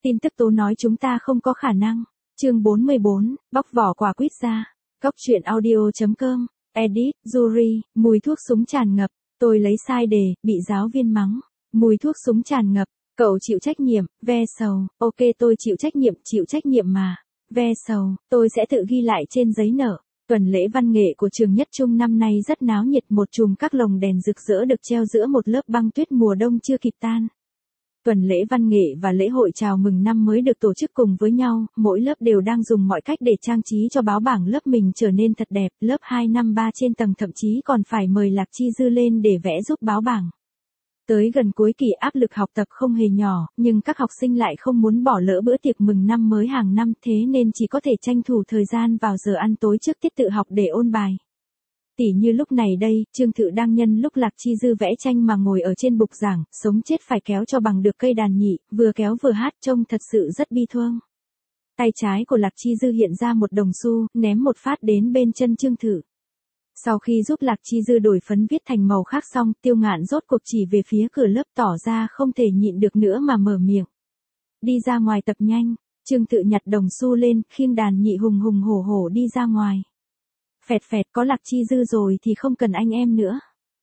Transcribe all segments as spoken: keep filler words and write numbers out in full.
Tin tức tố nói chúng ta không có khả năng. Chương bốn mươi bốn, bóc vỏ quả quýt ra. Cóc truyện audio chấm com. Edit, Yuri, mùi thuốc súng tràn ngập. Tôi lấy sai đề, bị giáo viên mắng. Mùi thuốc súng tràn ngập. Cậu chịu trách nhiệm, ve sầu. Ok tôi chịu trách nhiệm, chịu trách nhiệm mà. Ve sầu, tôi sẽ tự ghi lại trên giấy nợ. Tuần lễ văn nghệ của trường Nhất Trung năm nay rất náo nhiệt, một chùm các lồng đèn rực rỡ được treo giữa một lớp băng tuyết mùa đông chưa kịp tan. Tuần lễ văn nghệ và lễ hội chào mừng năm mới được tổ chức cùng với nhau, mỗi lớp đều đang dùng mọi cách để trang trí cho báo bảng lớp mình trở nên thật đẹp, lớp hai năm ba trên tầng thậm chí còn phải mời Lạc Chi Dư lên để vẽ giúp báo bảng. Tới gần cuối kỳ áp lực học tập không hề nhỏ, nhưng các học sinh lại không muốn bỏ lỡ bữa tiệc mừng năm mới hàng năm, thế nên chỉ có thể tranh thủ thời gian vào giờ ăn tối trước tiết tự học để ôn bài. Tỉ như lúc này đây, Trương Thự đang nhân lúc Lạc Chi Dư vẽ tranh mà ngồi ở trên bục giảng, sống chết phải kéo cho bằng được cây đàn nhị, vừa kéo vừa hát trông thật sự rất bi thương. Tay trái của Lạc Chi Dư hiện ra một đồng xu, ném một phát đến bên chân Trương Thự. Sau khi giúp Lạc Chi Dư đổi phấn viết thành màu khác xong, Tiêu Ngạn rốt cuộc chỉ về phía cửa lớp tỏ ra không thể nhịn được nữa mà mở miệng. Đi ra ngoài tập nhanh. Trương Thự nhặt đồng xu lên, khiêng đàn nhị hùng hùng hổ hổ đi ra ngoài. Phẹt phẹt, có Lạc Chi Dư rồi thì không cần anh em nữa.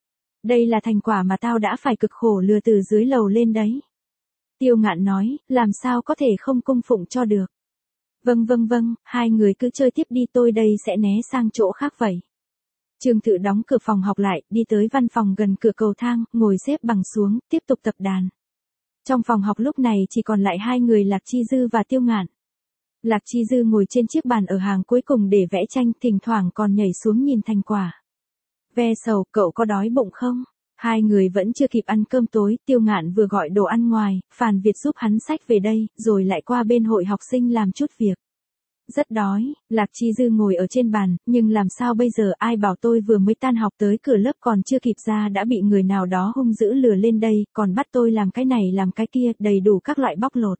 Đây là thành quả mà tao đã phải cực khổ lừa từ dưới lầu lên đấy. Tiêu Ngạn nói, làm sao có thể không cung phụng cho được. Vâng vâng vâng, hai người cứ chơi tiếp đi, tôi đây sẽ né sang chỗ khác vậy. Trương Thự đóng cửa phòng học lại, đi tới văn phòng gần cửa cầu thang, ngồi xếp bằng xuống, tiếp tục tập đàn. Trong phòng học lúc này chỉ còn lại hai người Lạc Chi Dư và Tiêu Ngạn. Lạc Chi Dư ngồi trên chiếc bàn ở hàng cuối cùng để vẽ tranh, thỉnh thoảng còn nhảy xuống nhìn thành quả. Ve sầu, cậu có đói bụng không? Hai người vẫn chưa kịp ăn cơm tối, Tiêu Ngạn vừa gọi đồ ăn ngoài, Phàn Việt giúp hắn xách về đây, rồi lại qua bên hội học sinh làm chút việc. Rất đói, Lạc Chi Dư ngồi ở trên bàn, nhưng làm sao bây giờ, ai bảo tôi vừa mới tan học tới cửa lớp còn chưa kịp ra đã bị người nào đó hung dữ lừa lên đây, còn bắt tôi làm cái này làm cái kia, đầy đủ các loại bóc lột.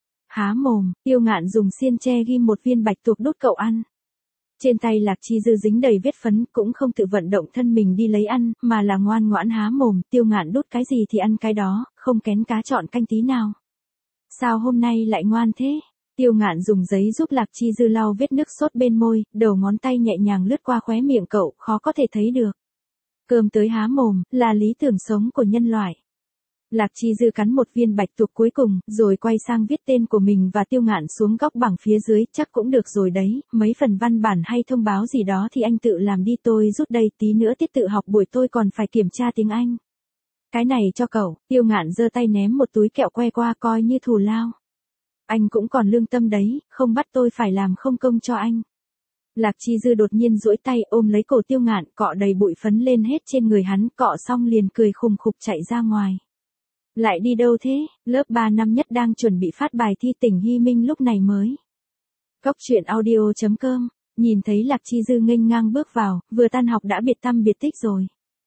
Há mồm, Tiêu Ngạn dùng xiên tre ghim một viên bạch tuộc đút cậu ăn. Trên tay Lạc Chi Dư dính đầy vết phấn, cũng không tự vận động thân mình đi lấy ăn, mà là ngoan ngoãn há mồm, Tiêu Ngạn đút cái gì thì ăn cái đó, không kén cá chọn canh tí nào. Sao hôm nay lại ngoan thế? Tiêu Ngạn dùng giấy giúp Lạc Chi Dư lau vết nước sốt bên môi, đầu ngón tay nhẹ nhàng lướt qua khóe miệng cậu, khó có thể thấy được. Cơm tới há mồm, là lý tưởng sống của nhân loại. Lạc Chi Dư cắn một viên bạch tuộc cuối cùng, rồi quay sang viết tên của mình và Tiêu Ngạn xuống góc bảng phía dưới, chắc cũng được rồi đấy, mấy phần văn bản hay thông báo gì đó thì anh tự làm đi, tôi rút đây, tí nữa tiết tự học buổi tôi còn phải kiểm tra tiếng Anh. Cái này cho cậu, Tiêu Ngạn giơ tay ném một túi kẹo que qua coi như thù lao. Anh cũng còn lương tâm đấy, không bắt tôi phải làm không công cho anh. Lạc Chi Dư đột nhiên duỗi tay ôm lấy cổ Tiêu Ngạn, cọ đầy bụi phấn lên hết trên người hắn, cọ xong liền cười khùng khục chạy ra ngoài. Lại đi đâu thế? Lớp ba năm nhất đang chuẩn bị phát bài thi tỉnh Hy Minh lúc này mới. Cóc truyện audio chấm com, nhìn thấy Lạc Chi Dư nghênh ngang bước vào, vừa tan học đã biệt tăm biệt tích rồi.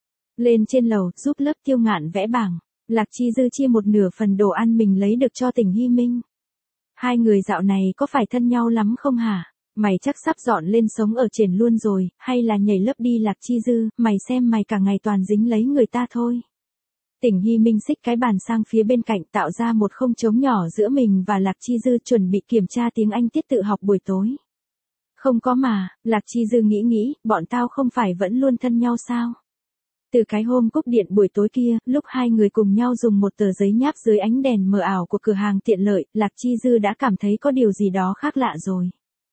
Lên trên lầu, giúp lớp Tiêu Ngạn vẽ bảng, Lạc Chi Dư chia một nửa phần đồ ăn mình lấy được cho tỉnh Hy Minh. Hai người dạo này có phải thân nhau lắm không hả? Mày chắc sắp dọn lên sống ở trên luôn rồi, hay là nhảy lớp đi Lạc Chi Dư, mày xem mày cả ngày toàn dính lấy người ta thôi. Tỉnh Hy Minh xích cái bàn sang phía bên cạnh tạo ra một không trống nhỏ giữa mình và Lạc Chi Dư chuẩn bị kiểm tra tiếng Anh tiết tự học buổi tối. Không có mà, Lạc Chi Dư nghĩ nghĩ, bọn tao không phải vẫn luôn thân nhau sao? Từ cái hôm cúp điện buổi tối kia, lúc hai người cùng nhau dùng một tờ giấy nháp dưới ánh đèn mờ ảo của cửa hàng tiện lợi, Lạc Chi Dư đã cảm thấy có điều gì đó khác lạ rồi.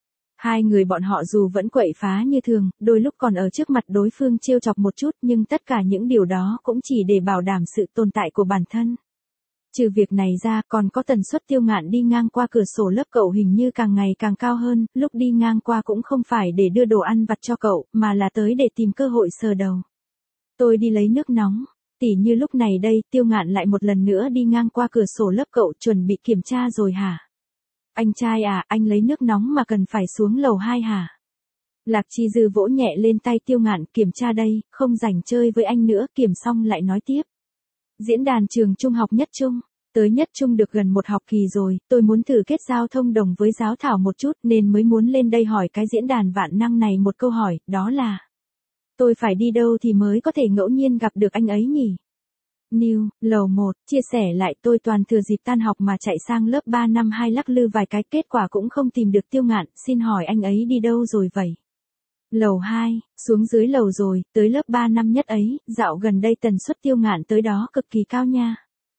Hai người bọn họ dù vẫn quậy phá như thường, đôi lúc còn ở trước mặt đối phương trêu chọc một chút, nhưng tất cả những điều đó cũng chỉ để bảo đảm sự tồn tại của bản thân. Trừ việc này ra, còn có tần suất Tiêu Ngạn đi ngang qua cửa sổ lớp cậu hình như càng ngày càng cao hơn, lúc đi ngang qua cũng không phải để đưa đồ ăn vặt cho cậu, mà là tới để tìm cơ hội sờ đầu. Tôi đi lấy nước nóng. Tỉ như lúc này đây, Tiêu Ngạn lại một lần nữa đi ngang qua cửa sổ lớp cậu, chuẩn bị kiểm tra rồi hả? Anh trai à, anh lấy nước nóng mà cần phải xuống lầu hai hả? Lạc Chi Dư vỗ nhẹ lên tay Tiêu Ngạn, kiểm tra đây, không rảnh chơi với anh nữa, kiểm xong lại nói tiếp. Diễn đàn trường trung học Nhất Trung. Tới Nhất Trung được gần một học kỳ rồi, tôi muốn thử kết giao thông đồng với giáo thảo một chút nên mới muốn lên đây hỏi cái diễn đàn vạn năng này một câu hỏi, đó là tôi phải đi đâu thì mới có thể ngẫu nhiên gặp được anh ấy nhỉ? New, lầu một, chia sẻ lại tôi toàn thừa dịp tan học mà chạy sang lớp ba năm hai lắc lư vài cái kết quả cũng không tìm được Tiêu Ngạn, xin hỏi anh ấy đi đâu rồi vậy? Lầu hai, xuống dưới lầu rồi, tới lớp ba năm nhất ấy, dạo gần đây tần suất Tiêu Ngạn tới đó cực kỳ cao nha.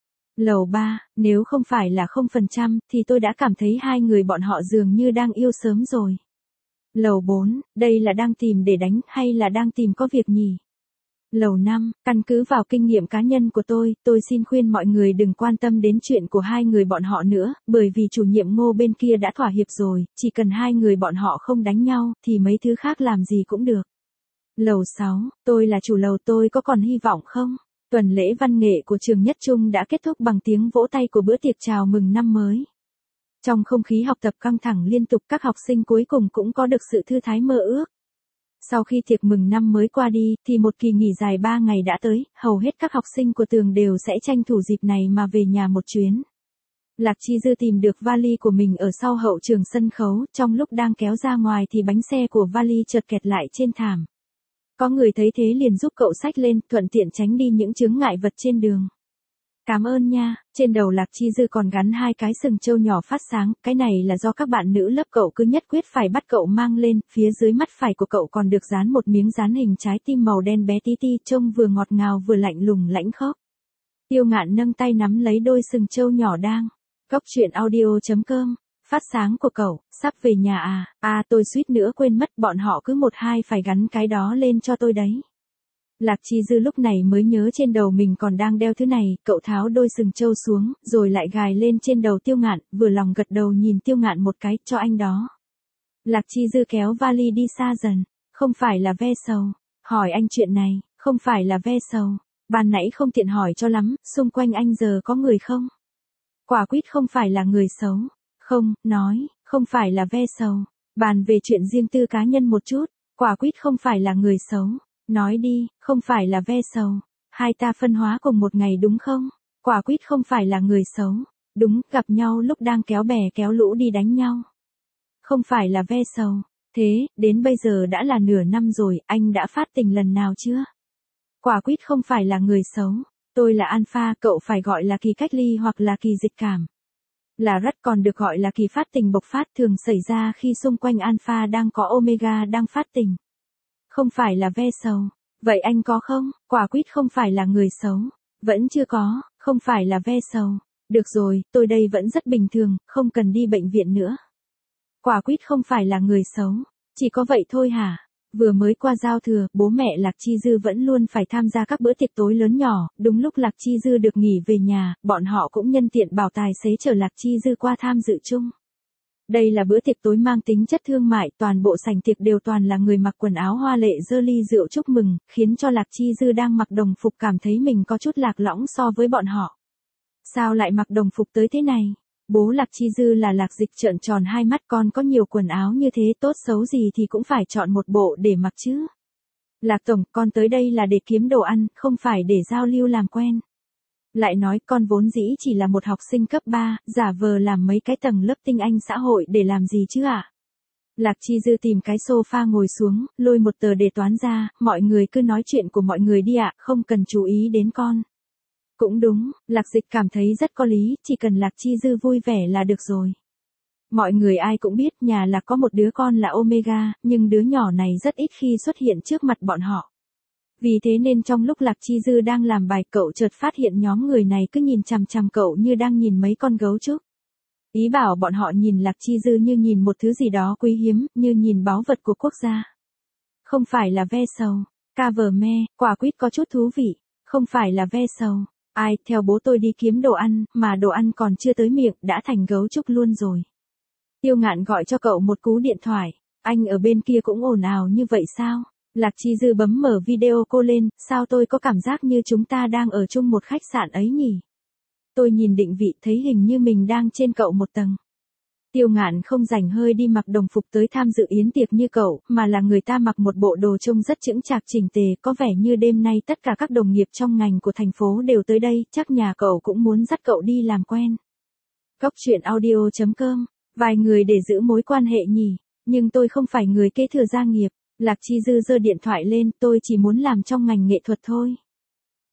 Lầu ba, nếu không phải là không phần trăm thì tôi đã cảm thấy hai người bọn họ dường như đang yêu sớm rồi. Lầu bốn, đây là đang tìm để đánh hay là đang tìm có việc nhỉ? Lầu năm, căn cứ vào kinh nghiệm cá nhân của tôi, tôi xin khuyên mọi người đừng quan tâm đến chuyện của hai người bọn họ nữa, bởi vì chủ nhiệm Ngô bên kia đã thỏa hiệp rồi, chỉ cần hai người bọn họ không đánh nhau, thì mấy thứ khác làm gì cũng được. Lầu sáu, tôi là chủ lầu tôi có còn hy vọng không? Tuần lễ văn nghệ của trường Nhất Trung đã kết thúc bằng tiếng vỗ tay của bữa tiệc chào mừng năm mới. Trong không khí học tập căng thẳng liên tục, các học sinh cuối cùng cũng có được sự thư thái mơ ước. Sau khi tiệc mừng năm mới qua đi, thì một kỳ nghỉ dài ba ngày đã tới, hầu hết các học sinh của trường đều sẽ tranh thủ dịp này mà về nhà một chuyến. Lạc Chi Dư tìm được vali của mình ở sau hậu trường sân khấu, trong lúc đang kéo ra ngoài thì bánh xe của vali chợt kẹt lại trên thảm. Có người thấy thế liền giúp cậu xách lên, thuận tiện tránh đi những chướng ngại vật trên đường. Cảm ơn nha, trên đầu Lạc Chi Dư còn gắn hai cái sừng trâu nhỏ phát sáng, cái này là do các bạn nữ lớp cậu cứ nhất quyết phải bắt cậu mang lên, phía dưới mắt phải của cậu còn được dán một miếng dán hình trái tim màu đen bé tí ti, trông vừa ngọt ngào vừa lạnh lùng lãnh khốc. Tiêu Ngạn nâng tay nắm lấy đôi sừng trâu nhỏ đang. Cốc truyện audio chấm com, phát sáng của cậu, sắp về nhà à, à tôi suýt nữa quên mất bọn họ cứ một hai phải gắn cái đó lên cho tôi đấy. Lạc Chi Dư lúc này mới nhớ trên đầu mình còn đang đeo thứ này, cậu tháo đôi sừng trâu xuống, rồi lại gài lên trên đầu Tiêu Ngạn, vừa lòng gật đầu nhìn Tiêu Ngạn một cái, cho anh đó. Lạc Chi Dư kéo vali đi xa dần, không phải là ve sầu, hỏi anh chuyện này, không phải là ve sầu, ban nãy không tiện hỏi cho lắm, xung quanh anh giờ có người không? Quả quýt không phải là người xấu, không, nói, không phải là ve sầu, bàn về chuyện riêng tư cá nhân một chút, quả quýt không phải là người xấu. Nói đi, không phải là ve sầu. Hai ta phân hóa cùng một ngày đúng không? Quả quýt không phải là người xấu. Đúng, gặp nhau lúc đang kéo bè kéo lũ đi đánh nhau. Không phải là ve sầu. Thế, đến bây giờ đã là nửa năm rồi, anh đã phát tình lần nào chưa? Quả quýt không phải là người xấu. Tôi là alpha, cậu phải gọi là kỳ cách ly hoặc là kỳ dịch cảm. Là rất còn được gọi là kỳ phát tình bộc phát, thường xảy ra khi xung quanh alpha đang có omega đang phát tình. Không phải là ve sầu. Vậy anh có không? Quả quýt không phải là người xấu. Vẫn chưa có, không phải là ve sầu. Được rồi, tôi đây vẫn rất bình thường, không cần đi bệnh viện nữa. Quả quýt không phải là người xấu. Chỉ có vậy thôi hả? Vừa mới qua giao thừa, bố mẹ Lạc Chi Dư vẫn luôn phải tham gia các bữa tiệc tối lớn nhỏ, đúng lúc Lạc Chi Dư được nghỉ về nhà, bọn họ cũng nhân tiện bảo tài xế chở Lạc Chi Dư qua tham dự chung. Đây là bữa tiệc tối mang tính chất thương mại, toàn bộ sảnh tiệc đều toàn là người mặc quần áo hoa lệ dơ ly rượu chúc mừng, khiến cho Lạc Chi Dư đang mặc đồng phục cảm thấy mình có chút lạc lõng so với bọn họ. Sao lại mặc đồng phục tới thế này? Bố Lạc Chi Dư là Lạc Dịch trợn tròn hai mắt, con có nhiều quần áo như thế tốt xấu gì thì cũng phải chọn một bộ để mặc chứ. Lạc Tổng, con tới đây là để kiếm đồ ăn, không phải để giao lưu làm quen. Lại nói con vốn dĩ chỉ là một học sinh cấp ba, giả vờ làm mấy cái tầng lớp tinh anh xã hội để làm gì chứ ạ? À? Lạc Chi Dư tìm cái sofa ngồi xuống, lôi một tờ đề toán ra, mọi người cứ nói chuyện của mọi người đi ạ, không cần chú ý đến con. Cũng đúng, Lạc Dịch cảm thấy rất có lý, chỉ cần Lạc Chi Dư vui vẻ là được rồi. Mọi người ai cũng biết nhà Lạc có một đứa con là Omega, nhưng đứa nhỏ này rất ít khi xuất hiện trước mặt bọn họ. Vì thế nên trong lúc Lạc Chi Dư đang làm bài, cậu chợt phát hiện nhóm người này cứ nhìn chằm chằm cậu như đang nhìn mấy con gấu trúc. Ý bảo bọn họ nhìn Lạc Chi Dư như nhìn một thứ gì đó quý hiếm, như nhìn báu vật của quốc gia. Không phải là ve sầu. Cover me, quả quýt có chút thú vị. Không phải là ve sầu. Ai, theo bố tôi đi kiếm đồ ăn, mà đồ ăn còn chưa tới miệng, đã thành gấu trúc luôn rồi. Tiêu Ngạn gọi cho cậu một cú điện thoại. Anh ở bên kia cũng ồn ào như vậy sao? Lạc Chi Dư bấm mở video cô lên, sao tôi có cảm giác như chúng ta đang ở chung một khách sạn ấy nhỉ? Tôi nhìn định vị thấy hình như mình đang trên cậu một tầng. Tiêu Ngạn không rảnh hơi đi mặc đồng phục tới tham dự yến tiệc như cậu, mà là người ta mặc một bộ đồ trông rất chững chạc chỉnh tề, có vẻ như đêm nay tất cả các đồng nghiệp trong ngành của thành phố đều tới đây, chắc nhà cậu cũng muốn dắt cậu đi làm quen. Cốc truyện audio chấm com, vài người để giữ mối quan hệ nhỉ, nhưng tôi không phải người kế thừa gia nghiệp. Lạc Chi Dư giơ điện thoại lên, tôi chỉ muốn làm trong ngành nghệ thuật thôi.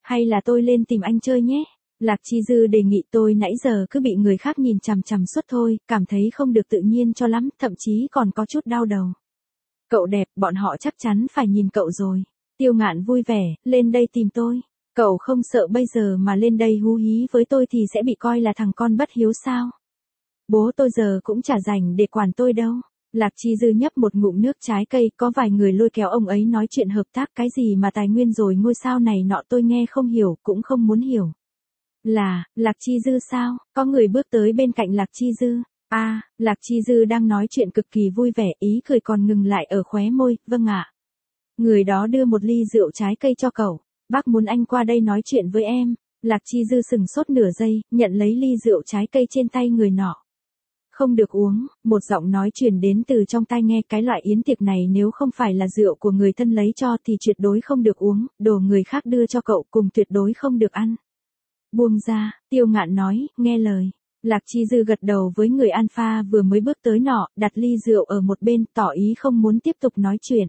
Hay là tôi lên tìm anh chơi nhé? Lạc Chi Dư đề nghị. Tôi nãy giờ cứ bị người khác nhìn chằm chằm suốt thôi, cảm thấy không được tự nhiên cho lắm, thậm chí còn có chút đau đầu. Cậu đẹp, bọn họ chắc chắn phải nhìn cậu rồi. Tiêu Ngạn vui vẻ, lên đây tìm tôi. Cậu không sợ bây giờ mà lên đây hú hí với tôi thì sẽ bị coi là thằng con bất hiếu sao? Bố tôi giờ cũng chả rảnh để quản tôi đâu. Lạc Chi Dư nhấp một ngụm nước trái cây, có vài người lôi kéo ông ấy nói chuyện hợp tác cái gì mà tài nguyên rồi ngôi sao này nọ tôi nghe không hiểu, cũng không muốn hiểu. Là, Lạc Chi Dư sao? Có người bước tới bên cạnh Lạc Chi Dư. a à, Lạc Chi Dư đang nói chuyện cực kỳ vui vẻ, ý cười còn ngừng lại ở khóe môi. Vâng ạ. Người đó đưa một ly rượu trái cây cho cậu. Bác muốn anh qua đây nói chuyện với em. Lạc Chi Dư sừng sốt nửa giây, nhận lấy ly rượu trái cây trên tay người nọ. Không được uống, một giọng nói truyền đến từ trong tai nghe. Cái loại yến tiệc này nếu không phải là rượu của người thân lấy cho thì tuyệt đối không được uống, đồ người khác đưa cho cậu cùng tuyệt đối không được ăn. Buông ra, Tiêu Ngạn nói, nghe lời. Lạc Chi Dư gật đầu với người alpha vừa mới bước tới nọ, đặt ly rượu ở một bên, tỏ ý không muốn tiếp tục nói chuyện.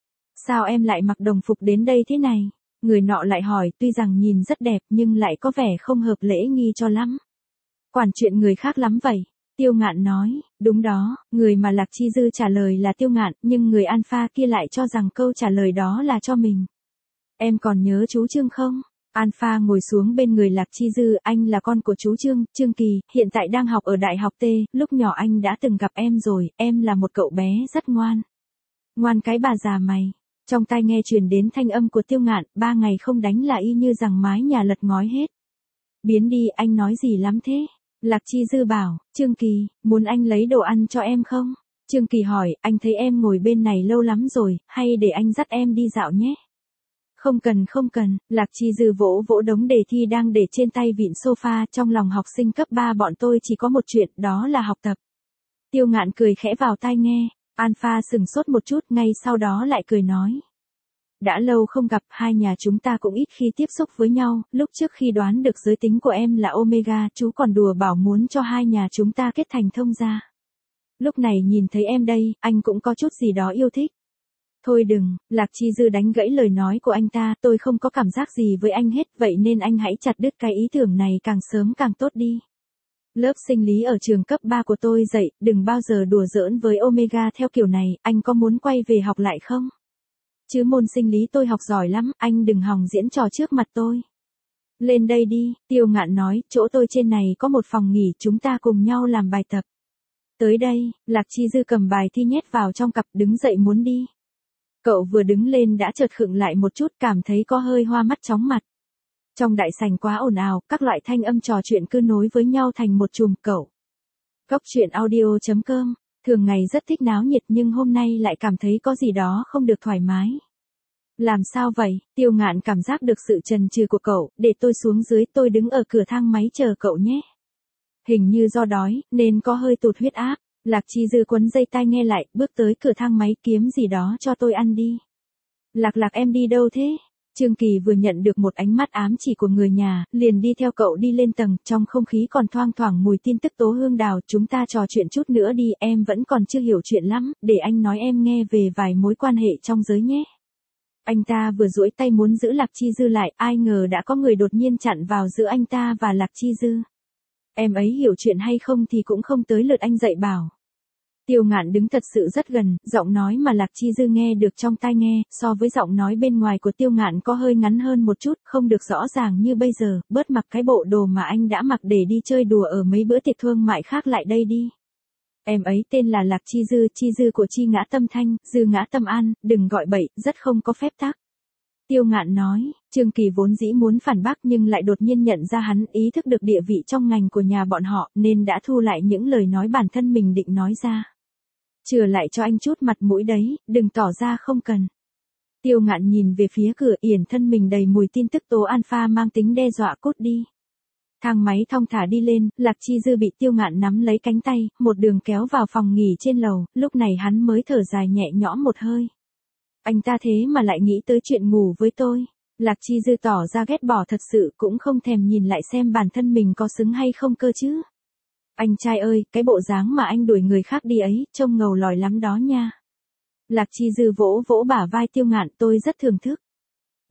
Sao em lại mặc đồng phục đến đây thế này? Người nọ lại hỏi, tuy rằng nhìn rất đẹp nhưng lại có vẻ không hợp lễ nghi cho lắm. Quản chuyện người khác lắm vậy. Tiêu Ngạn nói, đúng đó, người mà Lạc Chi Dư trả lời là Tiêu Ngạn, nhưng người alpha kia lại cho rằng câu trả lời đó là cho mình. Em còn nhớ chú Trương không? Alpha ngồi xuống bên người Lạc Chi Dư. Anh là con của chú Trương, Trương Kỳ, hiện tại đang học ở Đại học T, lúc nhỏ anh đã từng gặp em rồi, em là một cậu bé rất ngoan. Ngoan cái bà già mày. Trong tai nghe truyền đến thanh âm của Tiêu Ngạn, ba ngày không đánh là y như rằng mái nhà lật ngói hết. Biến đi, anh nói gì lắm thế? Lạc Chi Dư bảo, Trương Kỳ, muốn anh lấy đồ ăn cho em không? Trương Kỳ hỏi, anh thấy em ngồi bên này lâu lắm rồi, hay để anh dắt em đi dạo nhé? Không cần không cần. Lạc Chi Dư vỗ vỗ đống đề thi đang để trên tay vịn sofa. Trong lòng học sinh cấp ba bọn tôi chỉ có một chuyện, đó là học tập. Tiêu Ngạn cười khẽ vào tai nghe. Alpha sừng sốt một chút, ngay sau đó lại cười nói. Đã lâu không gặp, hai nhà chúng ta cũng ít khi tiếp xúc với nhau, lúc trước khi đoán được giới tính của em là Omega, chú còn đùa bảo muốn cho hai nhà chúng ta kết thành thông gia. Lúc này nhìn thấy em đây, anh cũng có chút gì đó yêu thích. Thôi đừng, Lạc Chi Dư đánh gãy lời nói của anh ta, tôi không có cảm giác gì với anh hết, vậy nên anh hãy chặt đứt cái ý tưởng này càng sớm càng tốt đi. Lớp sinh lý ở trường cấp ba của tôi dạy, đừng bao giờ đùa giỡn với Omega theo kiểu này, anh có muốn quay về học lại không? Chứ môn sinh lý tôi học giỏi lắm, anh đừng hòng diễn trò trước mặt tôi. Lên đây đi, Tiêu Ngạn nói, chỗ tôi trên này có một phòng nghỉ, chúng ta cùng nhau làm bài tập. Tới đây, Lạc Chi Dư cầm bài thi nhét vào trong cặp, đứng dậy muốn đi. Cậu vừa đứng lên đã chợt khựng lại một chút, cảm thấy có hơi hoa mắt chóng mặt. Trong đại sảnh quá ồn ào, các loại thanh âm trò chuyện cứ nối với nhau thành một chùm. Cậu. Góc truyện audio chấm com, thường ngày rất thích náo nhiệt nhưng hôm nay lại cảm thấy có gì đó không được thoải mái. Làm sao vậy? Tiêu Ngạn cảm giác được sự chần chừ của cậu, để tôi xuống dưới, tôi đứng ở cửa thang máy chờ cậu nhé. Hình như do đói, nên có hơi tụt huyết áp. Lạc Chi Dư quấn dây tai nghe lại, bước tới cửa thang máy, kiếm gì đó cho tôi ăn đi. Lạc Lạc em đi đâu thế? Trương Kỳ vừa nhận được một ánh mắt ám chỉ của người nhà, liền đi theo cậu đi lên tầng, trong không khí còn thoang thoảng mùi tin tức Tố Hương Đào, chúng ta trò chuyện chút nữa đi, em vẫn còn chưa hiểu chuyện lắm, để anh nói em nghe về vài mối quan hệ trong giới nhé. Anh ta vừa duỗi tay muốn giữ Lạc Chi Dư lại, ai ngờ đã có người đột nhiên chặn vào giữa anh ta và Lạc Chi Dư. Em ấy hiểu chuyện hay không thì cũng không tới lượt anh dạy bảo. Tiêu Ngạn đứng thật sự rất gần, giọng nói mà Lạc Chi Dư nghe được trong tai nghe, so với giọng nói bên ngoài của Tiêu Ngạn có hơi ngắn hơn một chút, không được rõ ràng như bây giờ, bớt mặc cái bộ đồ mà anh đã mặc để đi chơi đùa ở mấy bữa tiệc thương mại khác lại đây đi. Em ấy tên là Lạc Chi Dư, Chi Dư của Chi Ngã Tâm Thanh, Dư Ngã Tâm An, đừng gọi bậy, rất không có phép tắc. Tiêu Ngạn nói, Trương Kỳ vốn dĩ muốn phản bác nhưng lại đột nhiên nhận ra hắn ý thức được địa vị trong ngành của nhà bọn họ, nên đã thu lại những lời nói bản thân mình định nói ra. Chừa lại cho anh chút mặt mũi đấy, đừng tỏ ra không cần. Tiêu Ngạn nhìn về phía cửa, yển thân mình đầy mùi tin tức tố alpha mang tính đe dọa, cút đi. Thang máy thong thả đi lên, Lạc Chi Dư bị Tiêu Ngạn nắm lấy cánh tay, một đường kéo vào phòng nghỉ trên lầu, lúc này hắn mới thở dài nhẹ nhõm một hơi. Anh ta thế mà lại nghĩ tới chuyện ngủ với tôi. Lạc Chi Dư tỏ ra ghét bỏ thật sự, cũng không thèm nhìn lại xem bản thân mình có xứng hay không cơ chứ. Anh trai ơi, cái bộ dáng mà anh đuổi người khác đi ấy, trông ngầu lòi lắm đó nha. Lạc Chi Dư vỗ vỗ bả vai Tiêu Ngạn, tôi rất thưởng thức.